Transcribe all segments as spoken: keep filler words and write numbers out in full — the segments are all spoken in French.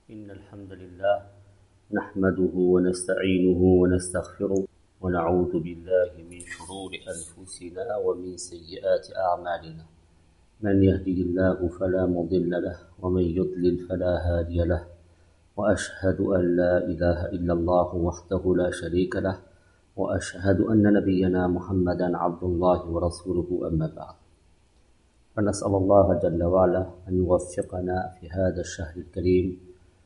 إن الحمد لله نحمده ونستعينه ونستغفره ونعوذ بالله من شرور أنفسنا ومن سيئات أعمالنا من يهده الله فلا مضل له ومن يضلل فلا هادي له وأشهد أن لا إله إلا الله وحده لا شريك له وأشهد أن نبينا محمدا عبد الله ورسوله أما بعد فنسأل الله جل وعلا أن يوفقنا في هذا الشهر الكريم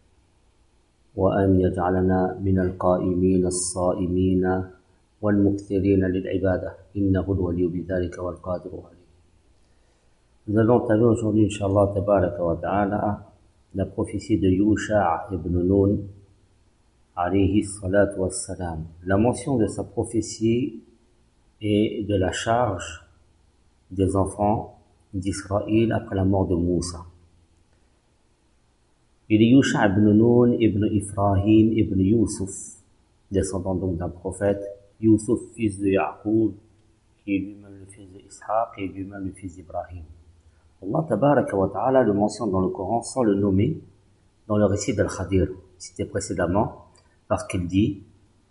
وأن يجعلنا من القائمين الصائمين والمكثرين للعبادة إنه الولي بذلك والقادر عليه. Nous allons entamer aujourd'hui, Inch'Allah, tabaraka wa ta'ala, la prophétie de Yusha' ibn Nun, alayhi salatu wassalam. La mention de sa prophétie et de la charge des enfants d'Israël après la mort de Moussa. Il est Yusha' ibn Nun, ibn Ibrahim, ibn Yusuf, descendant donc d'un prophète, Yusuf, fils de Ya'qub, qui est lui-même le fils d'Ishaq et lui-même le fils d'Ibrahim. Allah tabaraka wa ta'ala le mentionne dans le Coran sans le nommer dans le récit d'Al-Khadir, cité précédemment, parce qu'il dit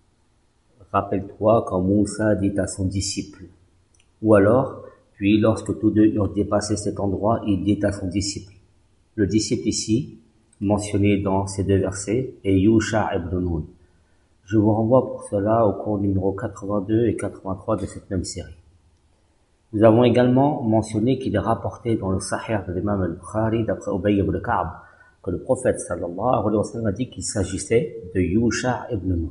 « Rappelle-toi quand Moussa dit à son disciple » ou alors, puis lorsque tous deux eurent dépassé cet endroit, il dit à son disciple. Le disciple ici, mentionné dans ces deux versets, est Yusha' ibn Nun. Je vous renvoie pour cela au cours numéro quatre-vingt-deux et quatre-vingt-trois de cette même série. Nous avons également mentionné qu'il est rapporté dans le Sahih de l'imam al-Bukhari d'après Ubay ibn Ka'b que le prophète sallallahu alayhi wa sallam a dit qu'il s'agissait de Yusha' ibn Nun.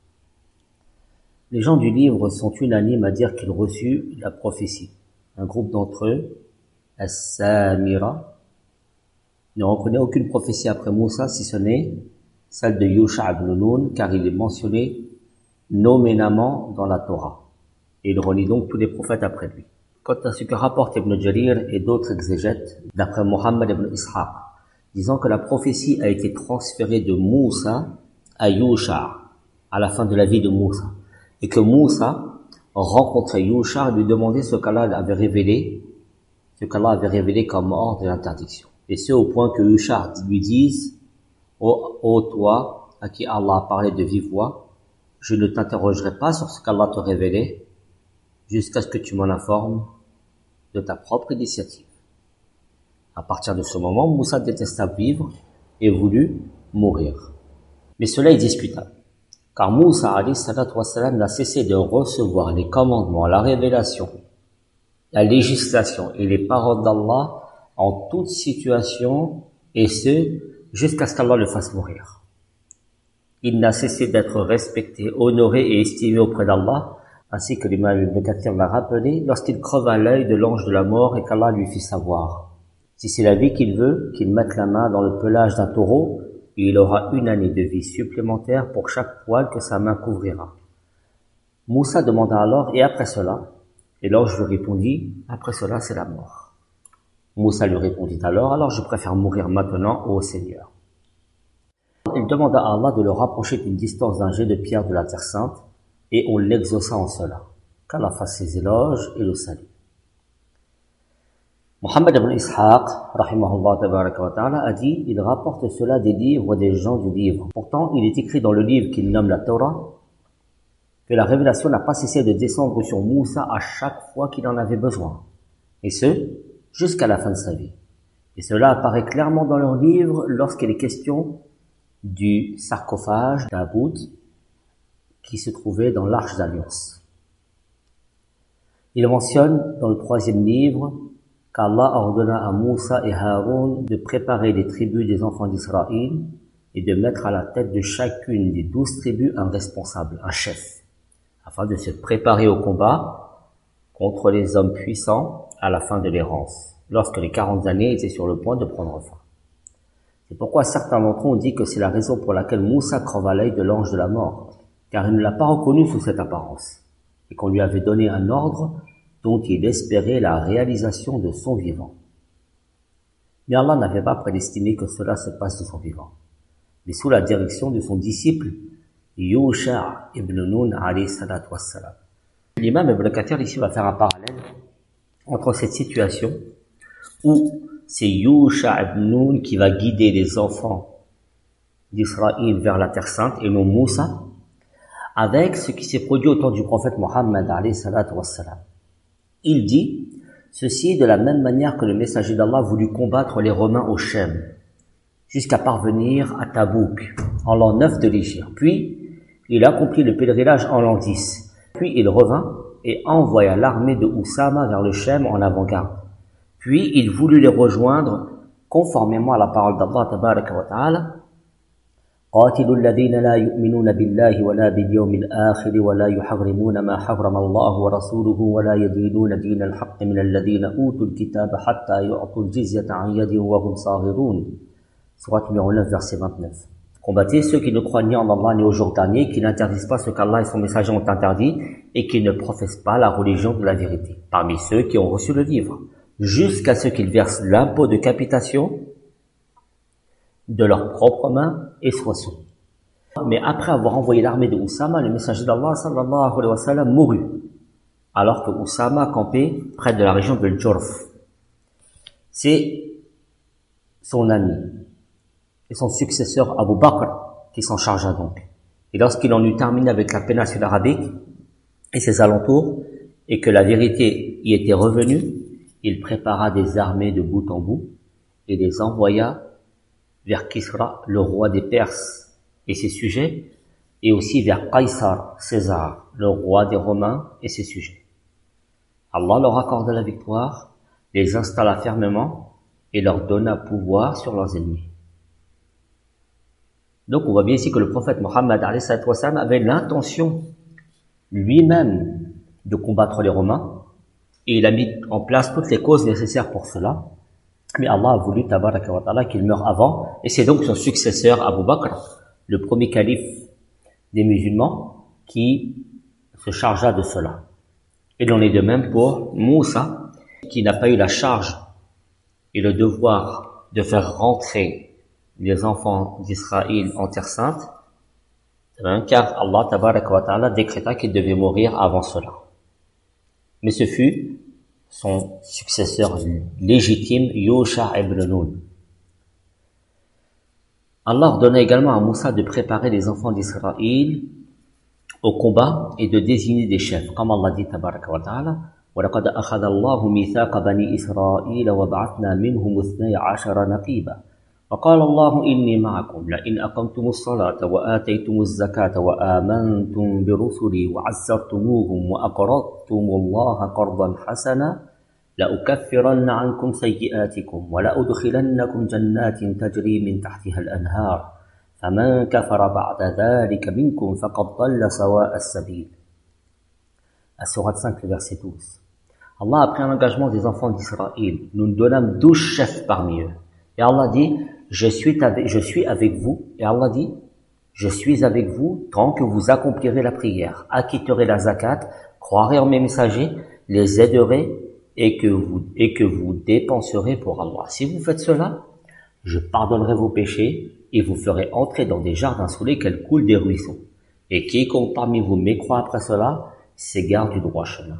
Les gens du livre sont unanimes à dire qu'il reçut la prophétie. Un groupe d'entre eux, As-Samira, ne reconnaît aucune prophétie après Moussa si ce n'est celle de Yusha' ibn Nun car il est mentionné nommément dans la Torah. Et il renie donc tous les prophètes après lui. Quant à ce que rapporte Ibn Jarir et d'autres exégètes, d'après Mohammed ibn Ishaq, disant que la prophétie a été transférée de Moussa à Yusha' à la fin de la vie de Moussa, et que Moussa rencontrait Yusha' et lui demandait ce qu'Allah avait révélé, ce qu'Allah avait révélé comme ordre et interdiction. Et ce au point que Yusha' lui dise ô, ô toi, à qui Allah a parlé de vive voix, je ne t'interrogerai pas sur ce qu'Allah te révélait, jusqu'à ce que tu m'en informes de ta propre initiative. À partir de ce moment, Moussa détesta vivre et voulut mourir. Mais cela est discutable, car Moussa alayhi salatu wassalam n'a cessé de recevoir les commandements, la révélation, la législation et les paroles d'Allah en toute situation, et ce, jusqu'à ce qu'Allah le fasse mourir. Il n'a cessé d'être respecté, honoré et estimé auprès d'Allah, ainsi que l'imam Ibn Kathir l'a rappelé, lorsqu'il creva l'œil de l'ange de la mort et qu'Allah lui fit savoir. Si c'est la vie qu'il veut, qu'il mette la main dans le pelage d'un taureau, et il aura une année de vie supplémentaire pour chaque poil que sa main couvrira. Moussa demanda alors, et après cela? Et l'ange lui répondit, après cela c'est la mort. Moussa lui répondit alors, alors je préfère mourir maintenant, ô Seigneur. Il demanda à Allah de le rapprocher d'une distance d'un jet de pierre de la terre sainte, et on l'exauça en cela, qu'Allah fasse ses éloges et le salue. Mohammed ibn Ishaq, rahimahullah tabaraka wa ta'ala, a dit, il rapporte cela des livres des gens du livre. Pourtant, il est écrit dans le livre qu'il nomme la Torah, que la révélation n'a pas cessé de descendre sur Moussa à chaque fois qu'il en avait besoin. Et ce, jusqu'à la fin de sa vie. Et cela apparaît clairement dans leur livre lorsqu'il est question du sarcophage d'Aboud qui se trouvait dans l'Arche d'Alliance. Il mentionne dans le troisième livre qu'Allah ordonna à Moussa et Haroun de préparer les tribus des enfants d'Israël et de mettre à la tête de chacune des douze tribus un responsable, un chef, afin de se préparer au combat contre les hommes puissants à la fin de l'errance, lorsque les quarante années étaient sur le point de prendre fin. C'est pourquoi certains d'entre eux ont dit que c'est la raison pour laquelle Moussa creva l'œil de l'ange de la mort, car il ne l'a pas reconnu sous cette apparence, et qu'on lui avait donné un ordre dont il espérait la réalisation de son vivant. Mais Allah n'avait pas prédestiné que cela se passe de son vivant, mais sous la direction de son disciple, Yusha' ibn Nun alayhi salatu wassalam. L'imam Ibn Kathir ici va faire un parallèle entre cette situation où c'est Yusha' ibn Nun qui va guider les enfants d'Israël vers la Terre Sainte et non Moussa, avec ce qui s'est produit autour du prophète Mohammed alayhi salatu wassalam. Il dit, ceci est de la même manière que le messager d'Allah voulut combattre les Romains au Shem, jusqu'à parvenir à Tabouk, en l'an neuf de l'Hégire. Puis, il accomplit le pèlerinage en l'an dix. Puis, il revint et envoya l'armée de Oussama vers le Shem en avant-garde. Puis, il voulut les rejoindre conformément à la parole d'Allah tabaraka wa ta'ala. قاتلوا الذين لا يؤمنون بالله ولا باليوم الآخر ولا يحرمون ما حرم الله ورسوله ولا يدينون دين الحق من الذين أوتوا الكتاب حتى يعطوا الجزية عن يد وهم صاغرون. Sourate numéro neuf, verset vingt-neuf. Combattez ceux qui ne croient ni en Allah ni au jour dernier, qui n'interdisent pas ce qu'Allah et son messager ont interdit et qui ne professent pas la religion de la vérité, parmi ceux qui ont reçu le livre, jusqu'à ce qu'ils versent l'impôt de capitation de leurs propres mains et soient sous. Mais après avoir envoyé l'armée de Oussama, le messager d'Allah sallallahu alayhi wa sallam mourut, alors que Oussama campait près de la région de Jurf. C'est son ami et son successeur Abu Bakr qui s'en chargea donc. Et lorsqu'il en eut terminé avec la péninsule arabique et ses alentours, et que la vérité y était revenue, il prépara des armées de bout en bout et les envoya vers Kisra, le roi des Perses et ses sujets, et aussi vers Qaysar, César, le roi des Romains et ses sujets. Allah leur accorda la victoire, les installa fermement et leur donna pouvoir sur leurs ennemis. Donc on voit bien ici que le prophète Mohammed alayhi salatu wassalam avait l'intention lui-même de combattre les Romains, et il a mis en place toutes les causes nécessaires pour cela. Mais Allah a voulu, tabaraka wa ta'ala, qu'il meure avant, et c'est donc son successeur, Abu Bakr, le premier calife des musulmans, qui se chargea de cela. Et il en est de même pour Moussa, qui n'a pas eu la charge et le devoir de faire rentrer les enfants d'Israël en Terre Sainte, car Allah, tabaraka wa ta'ala, décréta qu'il devait mourir avant cela. Mais ce fut son successeur légitime, Yusha ibn Nun. Allah ordonna également à Moussa de préparer les enfants d'Israël au combat et de désigner des chefs, comme Allah dit tabaraka wa ta'ala, وَلَقَدْ أَخَذَ اللَّهُ مِيثَاقَ بَنِي إِسْرَائِيلَ وَبَعَثْنَا مِنْهُمُ اثْنَيْ عَشَرَ نَقِيبًا وَقَالَ اللَّهُ إِنِّي مَعَكُمْ لَئِنْ أَقَمْتُمُ الصَّلَاةَ وَآتَيْتُمُ الزَّكَاةَ وَآمَنْتُمْ بِرُسُلِي وَعَزَّرْتُمُوهُمْ وَأَقْرَضْتُمُ اللَّهَ قَرْضًا حَسَنًا لأكفرن عنكم سيئاتكم ولأدخلنكم جنات تجري من تحتها الأنهار فمن كفر بعد ذلك منكم فقد ضل سواء السبيل. À Sourate cinq, le verset douze. Allah a pris un engagement des enfants d'Israël. Nous nous donnâmes douze chefs parmi eux. Et Allah dit, je suis avec, je suis avec vous. Et Allah dit, je suis avec vous tant que vous accomplirez la prière, acquitterez la zakat, croirez en mes messagers, les aiderez et que vous, et que vous dépenserez pour Allah. Si vous faites cela, je pardonnerai vos péchés et vous ferai entrer dans des jardins sous lesquels coulent des ruisseaux. Et quiconque parmi vous mécroit après cela, s'égare du droit chemin.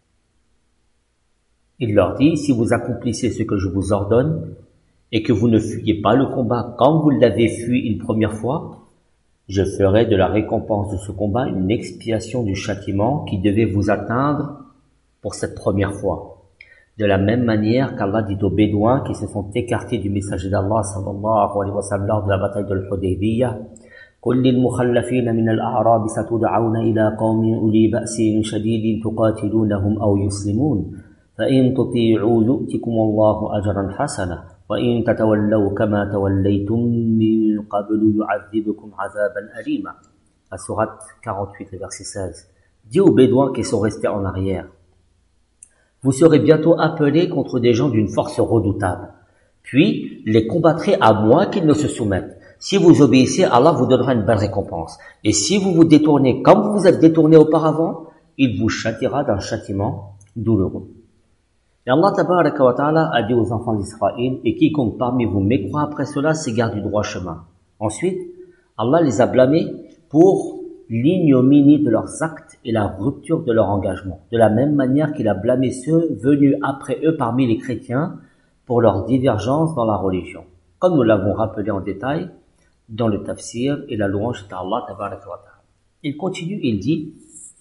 Il leur dit, si vous accomplissez ce que je vous ordonne, et que vous ne fuyez pas le combat quand vous l'avez fui une première fois, je ferai de la récompense de ce combat une expiation du châtiment qui devait vous atteindre pour cette première fois. De la même manière qu'Allah dit aux Bédouins qui se sont écartés du messager d'Allah sallallahu alayhi wa sallam lors de la bataille de l'Hudaybiyah, قل للمخلفين من الأعراب ستدعون إلى قوم أولي بأس شديد تقاتلونهم أو يسلمون فإن تطيعوا يؤتكم الله أجرا حسنا وإن تتولوا كما توليتم من قبل يعذبكم عذابا أليما. La sourate quarante-huit, le verset seize. Dis aux Bédouins qui sont restés en arrière, vous serez bientôt appelés contre des gens d'une force redoutable, puis les combattrez à moins qu'ils ne se soumettent. Si vous obéissez, Allah vous donnera une belle récompense. Et si vous vous détournez comme vous vous êtes détourné auparavant, il vous châtiera d'un châtiment douloureux. Et Allah tabaraka wa ta'ala a dit aux enfants d'Israël, et quiconque parmi vous mécroit après cela s'égare du droit chemin. Ensuite, Allah les a blâmés pour l'ignominie de leurs actes et la rupture de leur engagement. De la même manière qu'il a blâmé ceux venus après eux parmi les chrétiens pour leur divergence dans la religion. Comme nous l'avons rappelé en détail, dans le tafsir et la louange d'Allah tabaraka wa ta'ala. Il continue, il dit,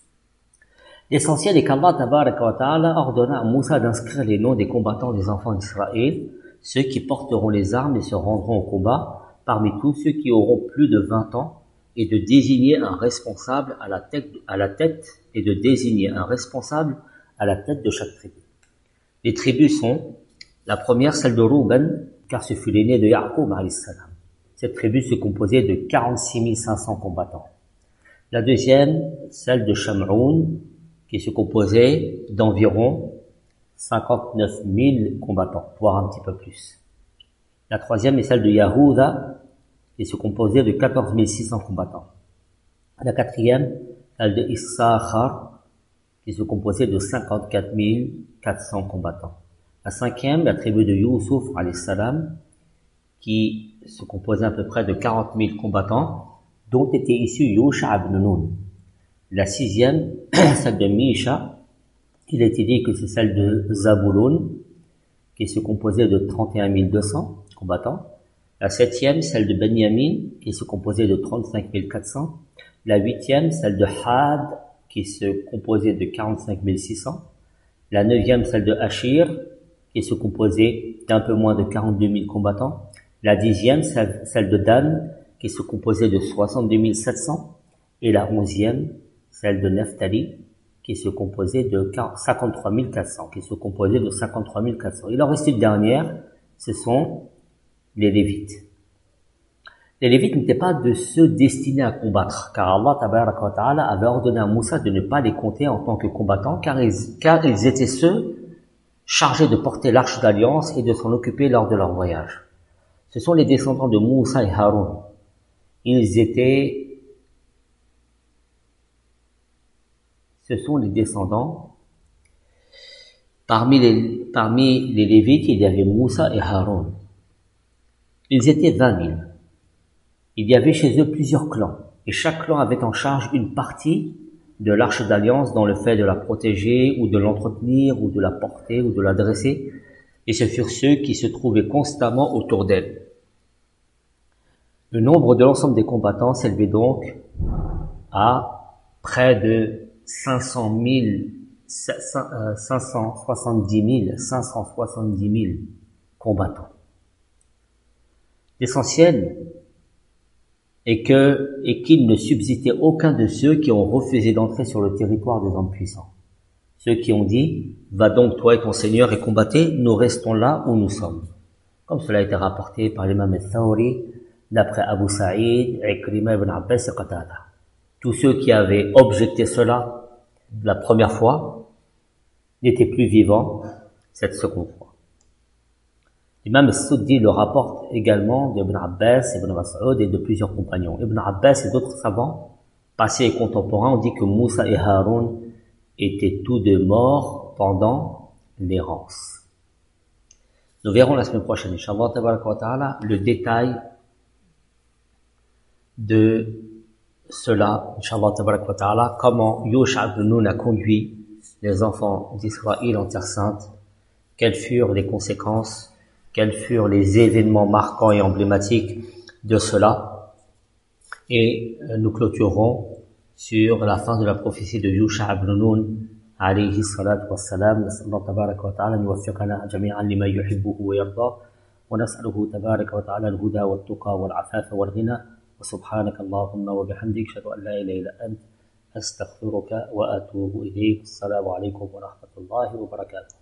l'essentiel est qu'Allah tabaraka wa ta'ala ordonna à Moussa d'inscrire les noms des combattants des enfants d'Israël, ceux qui porteront les armes et se rendront au combat, parmi tous ceux qui auront plus de vingt ans, et de désigner un responsable à la tête, à la tête, et de désigner un responsable à la tête de chaque tribu. Les tribus sont, la première, celle de Rouben, car ce fut l'aîné de Ya'qub alayhi salam. Cette tribu se composait de quarante-six mille cinq cents combattants. La deuxième, celle de Sham'oun, qui se composait d'environ cinquante-neuf mille combattants, voire un petit peu plus. La troisième est celle de Yahuda, qui se composait de quatorze mille six cents combattants. La quatrième, celle de Issachar, qui se composait de cinquante-quatre mille quatre cents combattants. La cinquième, la tribu de Youssouf, alayhi salam, qui se composait à peu près de quarante mille combattants, dont était issu Yusha ibn Nun. La sixième, celle de Misha, il a été dit que c'est celle de Zabulon, qui se composait de trente et un mille deux cents combattants. La septième, celle de Benyamin, qui se composait de trente-cinq mille quatre cents. La huitième, celle de Had, qui se composait de quarante-cinq mille six cents. La neuvième, celle de Ashir, qui se composait d'un peu moins de quarante-deux mille combattants. La dixième, celle, celle de Dan, qui se composait de soixante-deux mille sept cents. Et la onzième, celle de Nephtali, qui se composait de cinquante-trois mille quatre cents, qui se composait de cinquante-trois mille quatre cents. Il en reste une dernière, ce sont les Lévites. Les Lévites n'étaient pas de ceux destinés à combattre, car Allah tabaraka wa ta'ala avait ordonné à Moussa de ne pas les compter en tant que combattants, car ils, car ils étaient ceux chargés de porter l'arche d'alliance et de s'en occuper lors de leur voyage. Ce sont les descendants de Moussa et Haroun. Ils étaient Ce sont les descendants. Parmi les, parmi les Lévites, il y avait Moussa et Haroun. Ils étaient vingt mille. Il y avait chez eux plusieurs clans, et chaque clan avait en charge une partie de l'arche d'alliance dans le fait de la protéger, ou de l'entretenir, ou de la porter, ou de la dresser, et ce furent ceux qui se trouvaient constamment autour d'elle. Le nombre de l'ensemble des combattants s'élevait donc à près de cinq cent mille, cinq cent soixante-dix mille, cinq cent soixante-dix mille combattants. L'essentiel est que, et qu'il ne subsistait aucun de ceux qui ont refusé d'entrer sur le territoire des hommes puissants. Ceux qui ont dit, va donc toi et ton Seigneur et combattez, nous restons là où nous sommes. Comme cela a été rapporté par l'imam al-Thawri, d'après Abu Sa'id, Ikrima ibn Abbas et Qatada. Tous ceux qui avaient objecté cela la première fois n'étaient plus vivants cette seconde fois. L'imam al-Suddi le rapporte également d'Ibn Abbas, Ibn Mas'ud et de plusieurs compagnons. Ibn Abbas et d'autres savants, passés et contemporains, ont dit que Moussa et Haroun étaient tous deux morts pendant l'errance. Nous verrons la semaine prochaine, Inch'Allah tabaraka wa ta'ala, le détail de cela, Inch'Allah tabaraka wa ta'ala, comment Yusha ibn Nun a conduit les enfants d'Israël en Terre Sainte, quelles furent les conséquences, quels furent les événements marquants et emblématiques de cela. Et nous clôturerons sur la fin de la prophétie de Yusha ibn Nun, alayhi salatu wassalam. Nas'Allah tabaraka wa ta'ala yuwaffiqana jami'an lima yuhibbuhu wa yarda, wa nas'aluhu tabaraka wa ta'ala al-huda wa al-tuqa wa al-afafa wa al-ghina. وسبحانك اللهم وبحمدك أشهد أن لا إله إلا أنت أستغفرك وأتوب إليك. السلام عليكم ورحمة الله وبركاته.